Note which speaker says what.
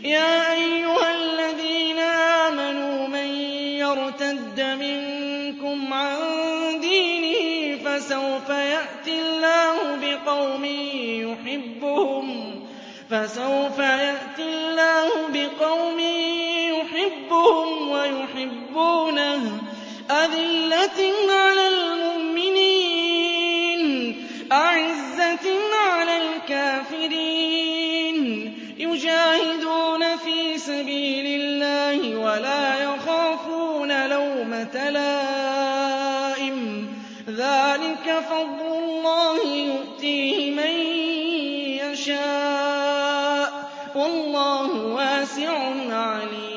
Speaker 1: يَا أَيُّهَا الَّذِينَ آمَنُوا مَن يَرْتَدَّ مِنكُمْ عَن دِينِهِ فَسَوْفَ يَأْتِي اللَّهُ بِقَوْمٍ يُحِبُّهُمْ وَيُحِبُّونَهُ أَذِلَّةٍ عَلَى الْمُؤْمِنِينَ أَعِزَّةٍ عَلَى الْكَافِرِينَ يُجَاهِدُونَ فِي سَبِيلِ اللَّهِ وَلَا يَخَافُونَ لَوْمَةَ لَائِمٍ ۚ ذَٰلِكَ فَضْلُ اللَّهِ يُؤْتِيهِ مَن يَشَاءُ ۚ وَاللَّهُ وَاسِعٌ عَلِيمٌ